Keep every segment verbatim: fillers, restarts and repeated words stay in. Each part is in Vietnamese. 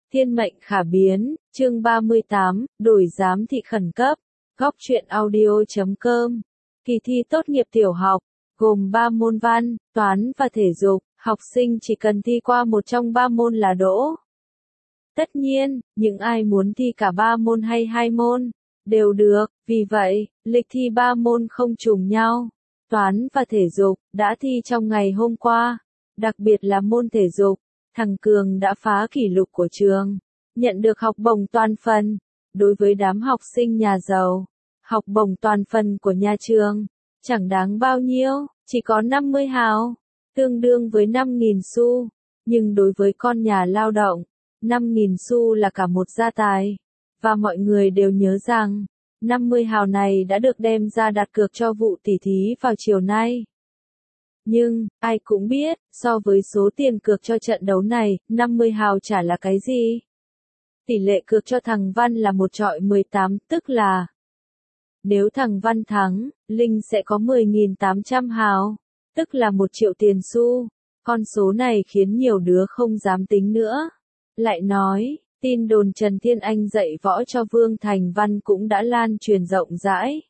Thiên mệnh khả biến, chương ba mươi tám, đổi giám thị khẩn cấp, góc truyện audio chấm com. Kỳ thi tốt nghiệp tiểu học, gồm ba môn văn, toán và thể dục, học sinh chỉ cần thi qua một trong ba môn là đỗ. Tất nhiên, những ai muốn thi cả ba môn hay hai môn, đều được, vì vậy, lịch thi ba môn không trùng nhau. Toán và thể dục, đã thi trong ngày hôm qua, đặc biệt là môn thể dục. Thằng Cường đã phá kỷ lục của trường, nhận được học bổng toàn phần. Đối với đám học sinh nhà giàu, học bổng toàn phần của nhà trường, chẳng đáng bao nhiêu, chỉ có năm mươi hào, tương đương với năm nghìn xu. Nhưng đối với con nhà lao động, năm nghìn xu là cả một gia tài. Và mọi người đều nhớ rằng, năm mươi hào này đã được đem ra đặt cược cho vụ tỉ thí vào chiều nay. Nhưng, ai cũng biết, so với số tiền cược cho trận đấu này, năm mươi hào chả là cái gì. Tỷ lệ cược cho thằng Văn là một chọi mười tám, tức là nếu thằng Văn thắng, Linh sẽ có mười nghìn tám trăm hào, tức là một triệu tiền xu. Con số này khiến nhiều đứa không dám tính nữa. Lại nói, tin đồn Trần Thiên Anh dạy võ cho Vương Thành Văn cũng đã lan truyền rộng rãi.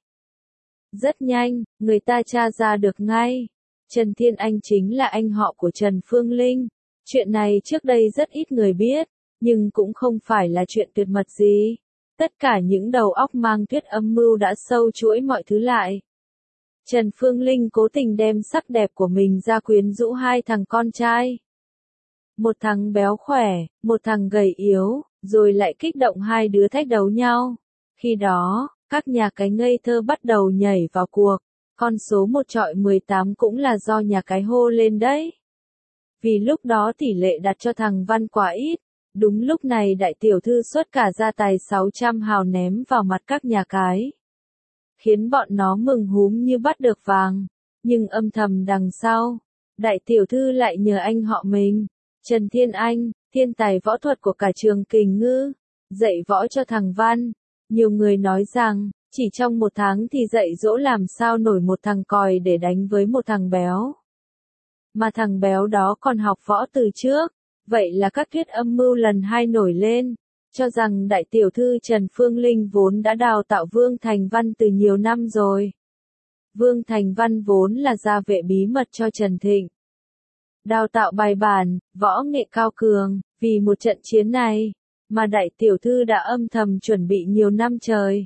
Rất nhanh, người ta tra ra được ngay. Trần Thiên Anh chính là anh họ của Trần Phương Linh. Chuyện này trước đây rất ít người biết, nhưng cũng không phải là chuyện tuyệt mật gì. Tất cả những đầu óc mang thuyết âm mưu đã sâu chuỗi mọi thứ lại. Trần Phương Linh cố tình đem sắc đẹp của mình ra quyến rũ hai thằng con trai. Một thằng béo khỏe, một thằng gầy yếu, rồi lại kích động hai đứa thách đấu nhau. Khi đó, các nhà cái ngây thơ bắt đầu nhảy vào cuộc. Con số một chọi mười tám cũng là do nhà cái hô lên đấy. Vì lúc đó tỷ lệ đặt cho thằng Văn quá ít, đúng lúc này đại tiểu thư xuất cả gia tài sáu trăm hào ném vào mặt các nhà cái. Khiến bọn nó mừng húm như bắt được vàng, nhưng âm thầm đằng sau, đại tiểu thư lại nhờ anh họ mình, Trần Thiên Anh, thiên tài võ thuật của cả trường Kình Ngư, dạy võ cho thằng Văn. Nhiều người nói rằng, chỉ trong một tháng thì dạy dỗ làm sao nổi một thằng còi để đánh với một thằng béo. Mà thằng béo đó còn học võ từ trước, vậy là các thuyết âm mưu lần hai nổi lên, cho rằng đại tiểu thư Trần Phương Linh vốn đã đào tạo Vương Thành Văn từ nhiều năm rồi. Vương Thành Văn vốn là gia vệ bí mật cho Trần Thịnh. Đào tạo bài bản, võ nghệ cao cường, vì một trận chiến này, mà đại tiểu thư đã âm thầm chuẩn bị nhiều năm trời.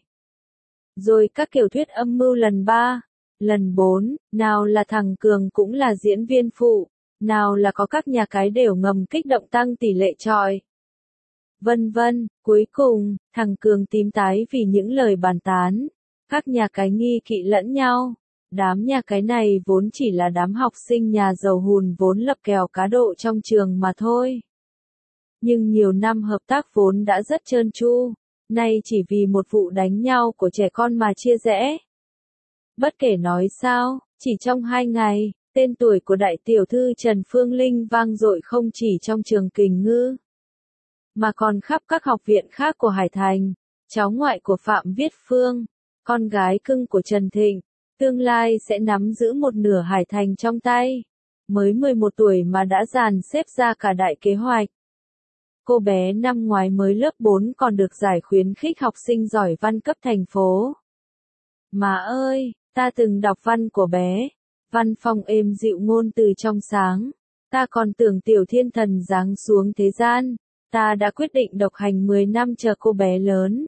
Rồi các kiểu thuyết âm mưu lần ba, lần bốn, nào là thằng Cường cũng là diễn viên phụ, nào là có các nhà cái đều ngầm kích động tăng tỷ lệ chọi. Vân vân, cuối cùng, thằng Cường tím tái vì những lời bàn tán. Các nhà cái nghi kỵ lẫn nhau. Đám nhà cái này vốn chỉ là đám học sinh nhà giàu hùn vốn lập kèo cá độ trong trường mà thôi. Nhưng nhiều năm hợp tác vốn đã rất trơn tru. Nay chỉ vì một vụ đánh nhau của trẻ con mà chia rẽ. Bất kể nói sao, chỉ trong hai ngày, tên tuổi của đại tiểu thư Trần Phương Linh vang dội không chỉ trong trường Kình Ngư, mà còn khắp các học viện khác của Hải Thành. Cháu ngoại của Phạm Viết Phương, con gái cưng của Trần Thịnh, tương lai sẽ nắm giữ một nửa Hải Thành trong tay. Mới mười một tuổi mà đã dàn xếp ra cả đại kế hoạch. Cô bé năm ngoái mới lớp bốn còn được giải khuyến khích học sinh giỏi văn cấp thành phố. Má ơi, ta từng đọc văn của bé. Văn phong êm dịu ngôn từ trong sáng. Ta còn tưởng tiểu thiên thần giáng xuống thế gian. Ta đã quyết định độc hành mười năm chờ cô bé lớn.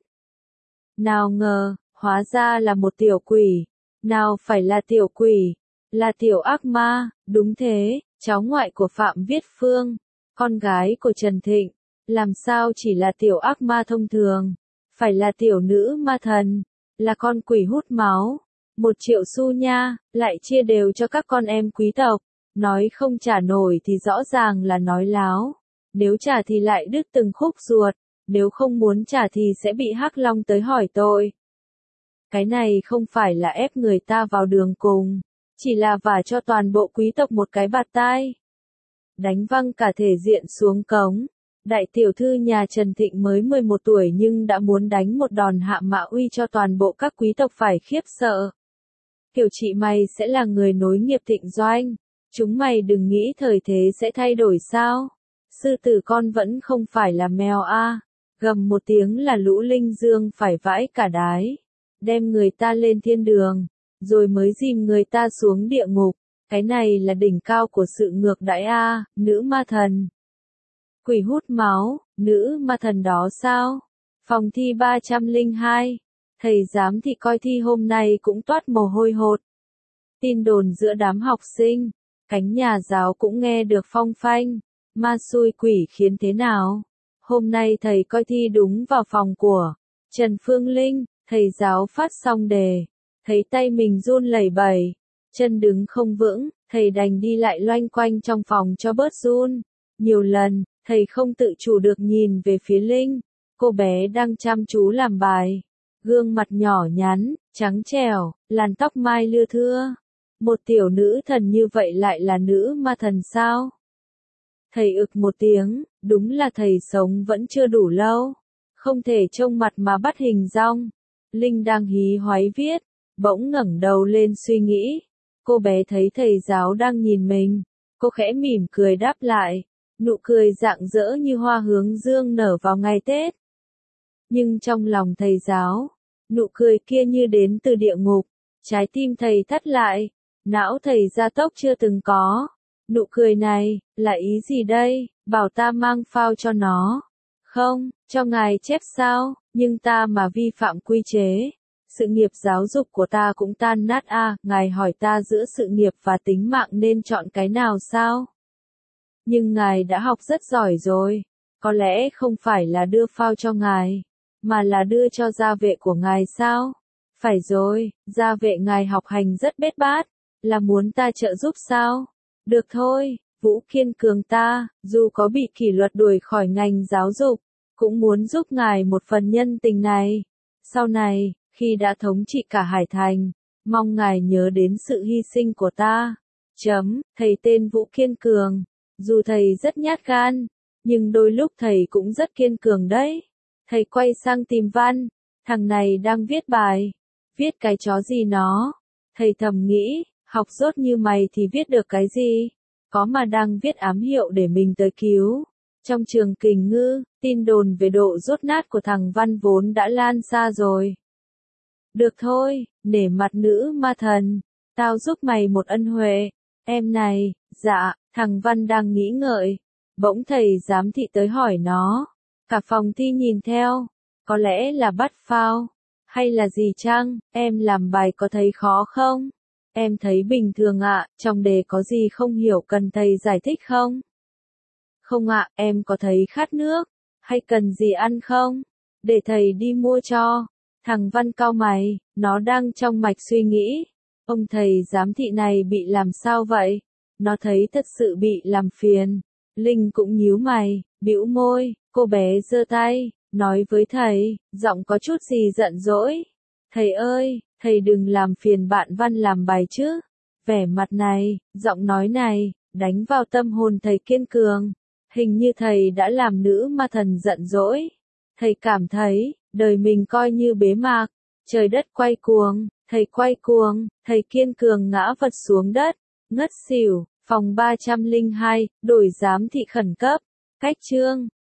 Nào ngờ, hóa ra là một tiểu quỷ. Nào phải là tiểu quỷ, là tiểu ác ma. Đúng thế, cháu ngoại của Phạm Viết Phương, con gái của Trần Thịnh. Làm sao chỉ là tiểu ác ma thông thường, phải là tiểu nữ ma thần, là con quỷ hút máu. Một triệu xu nha, lại chia đều cho các con em quý tộc. Nói không trả nổi thì rõ ràng là nói láo. Nếu trả thì lại đứt từng khúc ruột, nếu không muốn trả thì sẽ bị Hắc Long tới hỏi tội. Cái này không phải là ép người ta vào đường cùng, chỉ là vả cho toàn bộ quý tộc một cái bạt tai. Đánh văng cả thể diện xuống cống. Đại tiểu thư nhà Trần Thịnh mới mười một tuổi nhưng đã muốn đánh một đòn hạ mạ uy cho toàn bộ các quý tộc phải khiếp sợ. Kiểu chị mày sẽ là người nối nghiệp Thịnh Doanh. Chúng mày đừng nghĩ thời thế sẽ thay đổi sao. Sư tử con vẫn không phải là mèo a. Gầm một tiếng là lũ linh dương phải vãi cả đái. Đem người ta lên thiên đường, rồi mới dìm người ta xuống địa ngục. Cái này là đỉnh cao của sự ngược đãi a, nữ ma thần. Quỷ hút máu, nữ ma thần đó sao? Phòng thi ba trăm lẻ hai. Thầy giám thị coi thi hôm nay cũng toát mồ hôi hột. Tin đồn giữa đám học sinh, cánh nhà giáo cũng nghe được phong phanh. Ma xui quỷ khiến thế nào? Hôm nay thầy coi thi đúng vào phòng của Trần Phương Linh, thầy giáo phát xong đề. Thấy tay mình run lẩy bẩy, chân đứng không vững, thầy đành đi lại loanh quanh trong phòng cho bớt run. Nhiều lần, thầy không tự chủ được nhìn về phía Linh. Cô bé đang chăm chú làm bài. Gương mặt nhỏ nhắn, trắng trẻo, làn tóc mai lưa thưa. Một tiểu nữ thần như vậy lại là nữ ma thần sao? Thầy ực một tiếng, đúng là thầy sống vẫn chưa đủ lâu. Không thể trông mặt mà bắt hình dong. Linh đang hí hoáy viết, bỗng ngẩng đầu lên suy nghĩ. Cô bé thấy thầy giáo đang nhìn mình. Cô khẽ mỉm cười đáp lại. Nụ cười rạng rỡ như hoa hướng dương nở vào ngày Tết. Nhưng trong lòng thầy giáo, nụ cười kia như đến từ địa ngục. Trái tim thầy thắt lại. Não thầy gia tốc chưa từng có. Nụ cười này, là ý gì đây? Bảo ta mang phao cho nó. Không, cho ngài chép sao? Nhưng ta mà vi phạm quy chế. Sự nghiệp giáo dục của ta cũng tan nát a. À, ngài hỏi ta giữa sự nghiệp và tính mạng nên chọn cái nào sao? Nhưng ngài đã học rất giỏi rồi. Có lẽ không phải là đưa phao cho ngài, mà là đưa cho gia vệ của ngài sao? Phải rồi, gia vệ ngài học hành rất bết bát. Là muốn ta trợ giúp sao? Được thôi, Vũ kiên cường ta, dù có bị kỷ luật đuổi khỏi ngành giáo dục, cũng muốn giúp ngài một phần nhân tình này. Sau này, khi đã thống trị cả Hải Thành, mong ngài nhớ đến sự hy sinh của ta. Chấm, thầy tên Vũ kiên cường. Dù thầy rất nhát gan, nhưng đôi lúc thầy cũng rất kiên cường đấy. Thầy quay sang tìm Văn, thằng này đang viết bài. Viết cái chó gì nó? Thầy thầm nghĩ, học dốt như mày thì viết được cái gì? Có mà đang viết ám hiệu để mình tới cứu. Trong trường Kình Ngư, tin đồn về độ dốt nát của thằng Văn vốn đã lan xa rồi. Được thôi, nể mặt nữ ma thần, tao giúp mày một ân huệ. Em này, dạ, thằng Văn đang nghĩ ngợi. Bỗng thầy giám thị tới hỏi nó. Cả phòng thi nhìn theo. Có lẽ là bắt phao. Hay là gì chăng? Em làm bài có thấy khó không? Em thấy bình thường ạ, trong đề có gì không hiểu cần thầy giải thích không? Không ạ, em có thấy khát nước, hay cần gì ăn không? Để thầy đi mua cho. Thằng Văn cau mày, nó đang trong mạch suy nghĩ. Ông thầy giám thị này bị làm sao vậy? Nó thấy thật sự bị làm phiền. Linh cũng nhíu mày, bĩu môi, cô bé giơ tay, nói với thầy, giọng có chút gì giận dỗi. Thầy ơi, thầy đừng làm phiền bạn Văn làm bài chứ. Vẻ mặt này, giọng nói này, đánh vào tâm hồn thầy kiên cường. Hình như thầy đã làm nữ ma thần giận dỗi. Thầy cảm thấy, đời mình coi như bế mạc. Trời đất quay cuồng, thầy quay cuồng, thầy kiên cường ngã vật xuống đất, ngất xỉu. Phòng ba trăm lẻ hai, đổi giám thị khẩn cấp. Cách chương